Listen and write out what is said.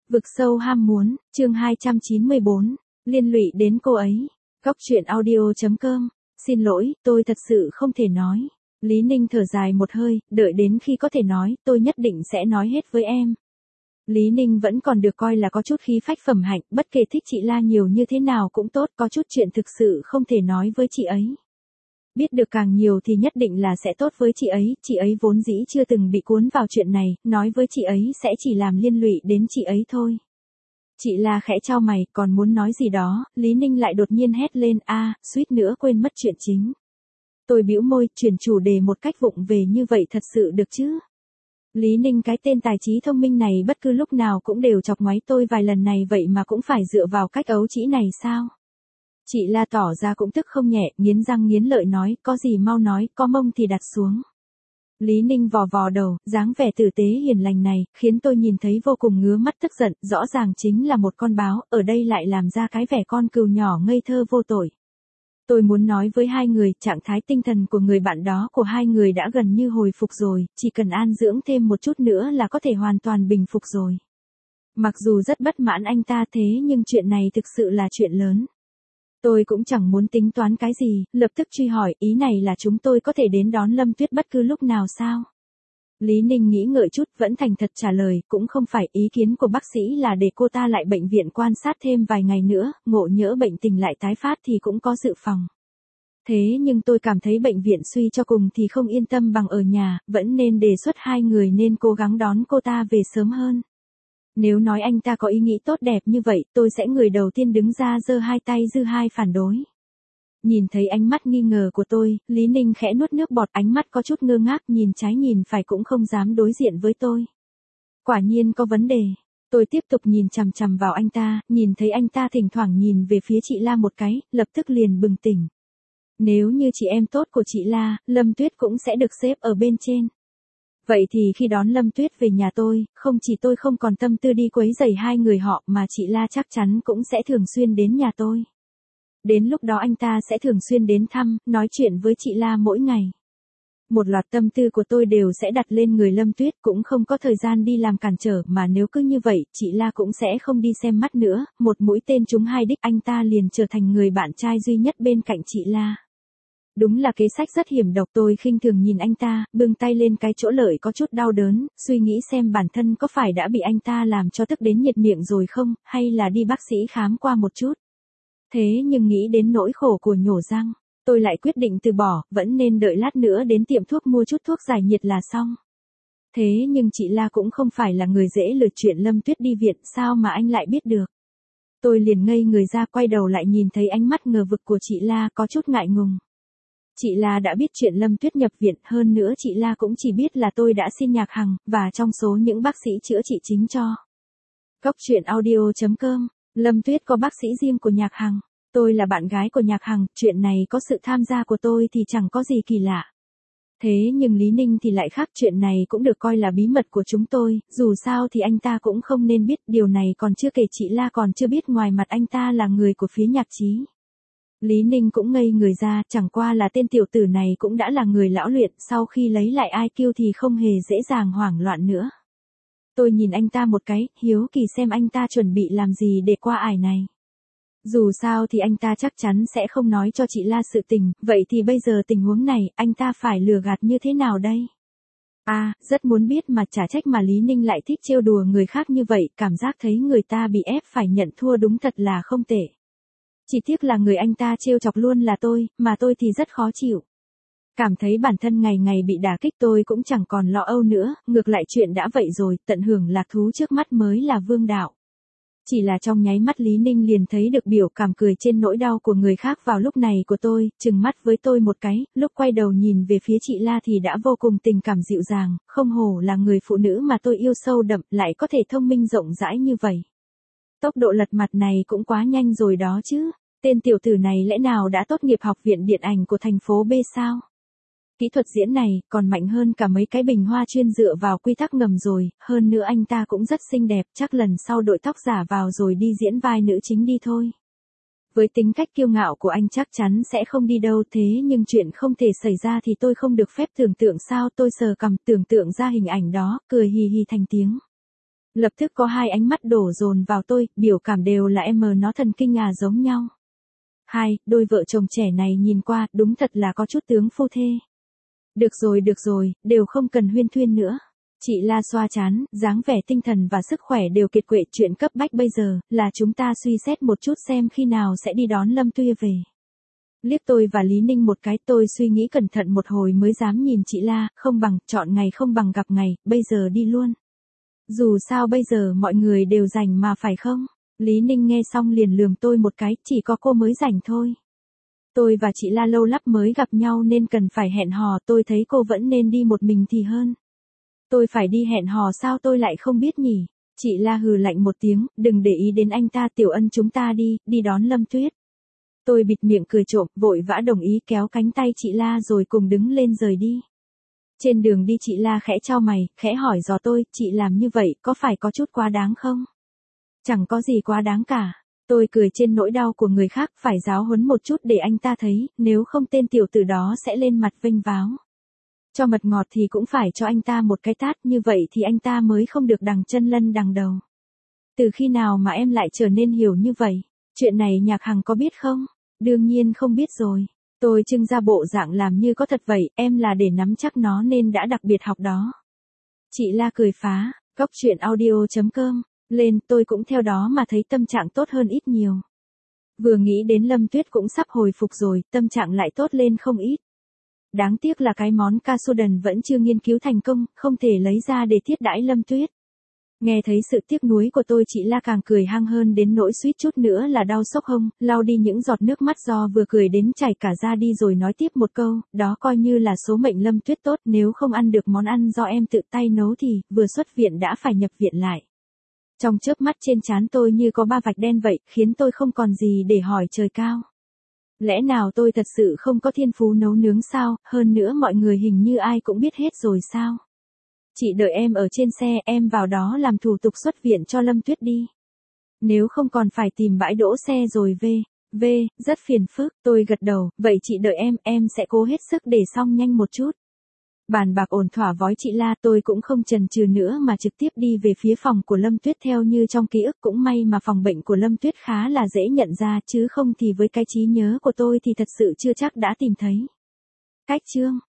Vực sâu ham muốn, chương 294, liên lụy đến cô ấy. Góc truyện audio.com. Xin lỗi, tôi thật sự không thể nói. Lý Ninh thở dài một hơi, đợi đến khi có thể nói, tôi nhất định sẽ nói hết với em. Lý Ninh vẫn còn được coi là có chút khí phách phẩm hạnh, bất kể thích chị La nhiều như thế nào cũng tốt, có chút chuyện thực sự không thể nói với chị ấy. Biết được càng nhiều thì nhất định là sẽ tốt với chị ấy vốn dĩ chưa từng bị cuốn vào chuyện này, nói với chị ấy sẽ chỉ làm liên lụy đến chị ấy thôi. Chị La khẽ chau mày, còn muốn nói gì đó, Lý Ninh lại đột nhiên hét lên, suýt nữa quên mất chuyện chính. Tôi bĩu môi, chuyển chủ đề một cách vụng về như vậy thật sự được chứ? Lý Ninh cái tên tài trí thông minh này bất cứ lúc nào cũng đều chọc ngoáy tôi vài lần này vậy mà cũng phải dựa vào cách ấu trĩ này sao? Chị La tỏ ra cũng tức không nhẹ, nghiến răng nghiến lợi nói, có gì mau nói, có mông thì đặt xuống. Lý Ninh vò vò đầu, dáng vẻ tử tế hiền lành này, khiến tôi nhìn thấy vô cùng ngứa mắt tức giận, rõ ràng chính là một con báo, ở đây lại làm ra cái vẻ con cừu nhỏ ngây thơ vô tội. Tôi muốn nói với hai người, trạng thái tinh thần của người bạn đó của hai người đã gần như hồi phục rồi, chỉ cần an dưỡng thêm một chút nữa là có thể hoàn toàn bình phục rồi. Mặc dù rất bất mãn anh ta thế nhưng chuyện này thực sự là chuyện lớn. Tôi cũng chẳng muốn tính toán cái gì, lập tức truy hỏi, ý này là chúng tôi có thể đến đón Lâm Tuyết bất cứ lúc nào sao? Lý Ninh nghĩ ngợi chút, vẫn thành thật trả lời, cũng không phải, ý kiến của bác sĩ là để cô ta lại bệnh viện quan sát thêm vài ngày nữa, ngộ nhỡ bệnh tình lại tái phát thì cũng có dự phòng. Thế nhưng tôi cảm thấy bệnh viện suy cho cùng thì không yên tâm bằng ở nhà, vẫn nên đề xuất hai người nên cố gắng đón cô ta về sớm hơn. Nếu nói anh ta có ý nghĩ tốt đẹp như vậy, tôi sẽ người đầu tiên đứng ra giơ hai tay dư hai phản đối. Nhìn thấy ánh mắt nghi ngờ của tôi, Lý Ninh khẽ nuốt nước bọt, ánh mắt có chút ngơ ngác, nhìn trái nhìn phải cũng không dám đối diện với tôi. Quả nhiên có vấn đề. Tôi tiếp tục nhìn chằm chằm vào anh ta, nhìn thấy anh ta thỉnh thoảng nhìn về phía chị La một cái, lập tức liền bừng tỉnh. Nếu như chị em tốt của chị La, Lâm Tuyết cũng sẽ được xếp ở bên trên. Vậy thì khi đón Lâm Tuyết về nhà tôi, không chỉ tôi không còn tâm tư đi quấy rầy hai người họ mà chị La chắc chắn cũng sẽ thường xuyên đến nhà tôi. Đến lúc đó anh ta sẽ thường xuyên đến thăm, nói chuyện với chị La mỗi ngày. Một loạt tâm tư của tôi đều sẽ đặt lên người Lâm Tuyết, cũng không có thời gian đi làm cản trở, mà nếu cứ như vậy, chị La cũng sẽ không đi xem mắt nữa, một mũi tên trúng hai đích, anh ta liền trở thành người bạn trai duy nhất bên cạnh chị La. Đúng là kế sách rất hiểm độc, tôi khinh thường nhìn anh ta, bưng tay lên cái chỗ lợi có chút đau đớn, suy nghĩ xem bản thân có phải đã bị anh ta làm cho tức đến nhiệt miệng rồi không, hay là đi bác sĩ khám qua một chút. Thế nhưng nghĩ đến nỗi khổ của nhổ răng, tôi lại quyết định từ bỏ, vẫn nên đợi lát nữa đến tiệm thuốc mua chút thuốc giải nhiệt là xong. Thế nhưng chị La cũng không phải là người dễ lừa, chuyện Lâm Tuyết đi viện, sao mà anh lại biết được? Tôi liền ngây người ra, quay đầu lại nhìn thấy ánh mắt ngờ vực của chị La, có chút ngại ngùng. Chị La đã biết chuyện Lâm Tuyết nhập viện, hơn nữa chị La cũng chỉ biết là tôi đã xin Nhạc Hằng, và trong số những bác sĩ chữa trị chính cho. Góc truyện audio.com. Lâm Tuyết có bác sĩ riêng của Nhạc Hằng. Tôi là bạn gái của Nhạc Hằng, chuyện này có sự tham gia của tôi thì chẳng có gì kỳ lạ. Thế nhưng Lý Ninh thì lại khác, chuyện này cũng được coi là bí mật của chúng tôi, dù sao thì anh ta cũng không nên biết, điều này còn chưa kể chị La còn chưa biết ngoài mặt anh ta là người của phía Nhạc Chí. Lý Ninh cũng ngây người ra, chẳng qua là tên tiểu tử này cũng đã là người lão luyện, sau khi lấy lại IQ thì không hề dễ dàng hoảng loạn nữa. Tôi nhìn anh ta một cái, hiếu kỳ xem anh ta chuẩn bị làm gì để qua ải này. Dù sao thì anh ta chắc chắn sẽ không nói cho chị La sự tình, vậy thì bây giờ tình huống này, anh ta phải lừa gạt như thế nào đây? Rất muốn biết mà chả trách mà Lý Ninh lại thích trêu đùa người khác như vậy, cảm giác thấy người ta bị ép phải nhận thua đúng thật là không tệ. Chỉ tiếc là người anh ta trêu chọc luôn là tôi, mà tôi thì rất khó chịu. Cảm thấy bản thân ngày ngày bị đả kích, tôi cũng chẳng còn lo âu nữa, ngược lại chuyện đã vậy rồi, tận hưởng lạc thú trước mắt mới là vương đạo. Chỉ là trong nháy mắt Lý Ninh liền thấy được biểu cảm cười trên nỗi đau của người khác vào lúc này của tôi, trừng mắt với tôi một cái, lúc quay đầu nhìn về phía chị La thì đã vô cùng tình cảm dịu dàng, không hổ là người phụ nữ mà tôi yêu sâu đậm, lại có thể thông minh rộng rãi như vậy. Tốc độ lật mặt này cũng quá nhanh rồi đó chứ, tên tiểu tử này lẽ nào đã tốt nghiệp học viện điện ảnh của thành phố B sao? Kỹ thuật diễn này còn mạnh hơn cả mấy cái bình hoa chuyên dựa vào quy tắc ngầm rồi, hơn nữa anh ta cũng rất xinh đẹp, chắc lần sau đội tóc giả vào rồi đi diễn vai nữ chính đi thôi. Với tính cách kiêu ngạo của anh chắc chắn sẽ không đi đâu, thế nhưng chuyện không thể xảy ra thì tôi không được phép tưởng tượng sao? Tôi sờ cằm tưởng tượng ra hình ảnh đó, cười hì hì thành tiếng. Lập tức có hai ánh mắt đổ dồn vào tôi, biểu cảm đều là nó thần kinh giống nhau. Đôi vợ chồng trẻ này nhìn qua, đúng thật là có chút tướng phu thê. Được rồi, đều không cần huyên thuyên nữa. Chị La xoa trán, dáng vẻ tinh thần và sức khỏe đều kiệt quệ, chuyện cấp bách bây giờ, là chúng ta suy xét một chút xem khi nào sẽ đi đón Lâm Tuya về. Liếc tôi và Lý Ninh một cái, tôi suy nghĩ cẩn thận một hồi mới dám nhìn chị La, không bằng, chọn ngày không bằng gặp ngày, bây giờ đi luôn. Dù sao bây giờ mọi người đều rảnh mà phải không? Lý Ninh nghe xong liền lườm tôi một cái, chỉ có cô mới rảnh thôi. Tôi và chị La lâu lắm mới gặp nhau nên cần phải hẹn hò, tôi thấy cô vẫn nên đi một mình thì hơn. Tôi phải đi hẹn hò sao tôi lại không biết nhỉ? Chị La hừ lạnh một tiếng, đừng để ý đến anh ta, Tiểu Ân chúng ta đi đón Lâm Tuyết. Tôi bịt miệng cười trộm, vội vã đồng ý kéo cánh tay chị La rồi cùng đứng lên rời đi. Trên đường đi chị La khẽ chau mày, khẽ hỏi dò tôi, chị làm như vậy có phải có chút quá đáng không? Chẳng có gì quá đáng cả. Tôi cười trên nỗi đau của người khác, phải giáo huấn một chút để anh ta thấy, nếu không tên tiểu tử đó sẽ lên mặt vênh váo. Cho mật ngọt thì cũng phải cho anh ta một cái tát, như vậy thì anh ta mới không được đằng chân lân đằng đầu. Từ khi nào mà em lại trở nên hiểu như vậy? Chuyện này Nhạc Hằng có biết không? Đương nhiên không biết rồi. Tôi trưng ra bộ dạng làm như có thật vậy, em là để nắm chắc nó nên đã đặc biệt học đó. Chị La cười phá, góc truyện audio.com, lên, tôi cũng theo đó mà thấy tâm trạng tốt hơn ít nhiều. Vừa nghĩ đến Lâm Tuyết cũng sắp hồi phục rồi, tâm trạng lại tốt lên không ít. Đáng tiếc là cái món Katsudon vẫn chưa nghiên cứu thành công, không thể lấy ra để thiết đãi Lâm Tuyết. Nghe thấy sự tiếc nuối của tôi, chị La càng cười hăng hơn đến nỗi suýt chút nữa là đau sốc hông, lau đi những giọt nước mắt do vừa cười đến chảy cả ra đi rồi nói tiếp một câu, đó coi như là số mệnh Lâm Tuyết tốt, nếu không ăn được món ăn do em tự tay nấu thì, vừa xuất viện đã phải nhập viện lại. Trong chớp mắt trên trán tôi như có 3 vạch đen vậy, khiến tôi không còn gì để hỏi trời cao. Lẽ nào tôi thật sự không có thiên phú nấu nướng sao, hơn nữa mọi người hình như ai cũng biết hết rồi sao? Chị đợi em ở trên xe, em vào đó làm thủ tục xuất viện cho Lâm Tuyết đi. Nếu không còn phải tìm bãi đỗ xe rồi về, rất phiền phức, tôi gật đầu, vậy chị đợi em sẽ cố hết sức để xong nhanh một chút. Bàn bạc ổn thỏa vói chị La, tôi cũng không chần chừ nữa mà trực tiếp đi về phía phòng của Lâm Tuyết theo như trong ký ức, cũng may mà phòng bệnh của Lâm Tuyết khá là dễ nhận ra, chứ không thì với cái trí nhớ của tôi thì thật sự chưa chắc đã tìm thấy. Cách chương